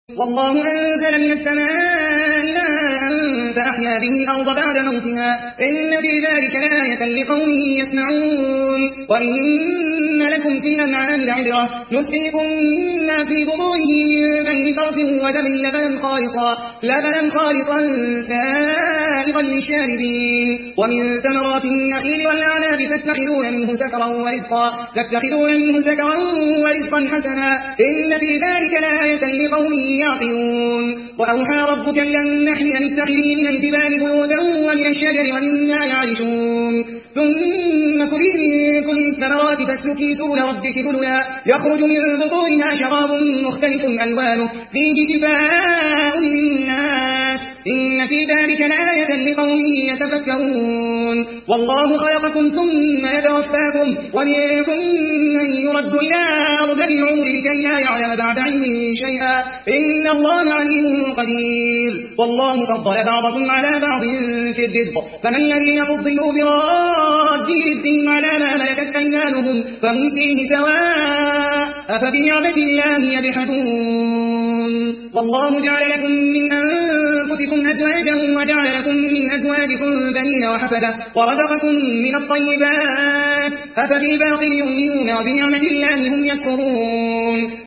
والله أنزل من السماء ماء فأحيا به الأرض بعد موتها إن في ذلك لآية لقوم يسمعون وإن لكم في الأنعام لعبرة نسقيكم مما في بطونه من بين فرث ودم لبنا خالصا سائغا للشاربين ومن ثمرات النخيل والأعناب تتخذون منه سكرا ورزقا حسنا إن في ذلك لآية لقوم يعقلون وأوحى ربك إلى النحل أن اتخذي من الجبال بيوتا ومن الشجر ومما يعرشون ثم كلي من كل الثمرات فاسلكي سبل ربك ذللا يخرج من بطونها شراب مختلف ألوانه فيه شفاء للناس إن في ذلك لآية لقوم يتفكرون والله خلقكم ثم يتوفاكم ومنكم من يرد إلى أرذل العمر لكي لا يعلم بعد علم شيئا إن الله عليم قدير والله فضل بعضكم على بعض في الرزق فما الذين فضلوا براد رزقهم على ما ملكت أيمانهم فهم فيه سواء أفبنعمة الله يجحدون والله جعل لكم من أنفسكم أزواجا وجعل لكم من أزواجكم بنين وحفدة ورزقكم من الطيبات أفبالباطل يؤمنون وبنعمة الله هم يكفرون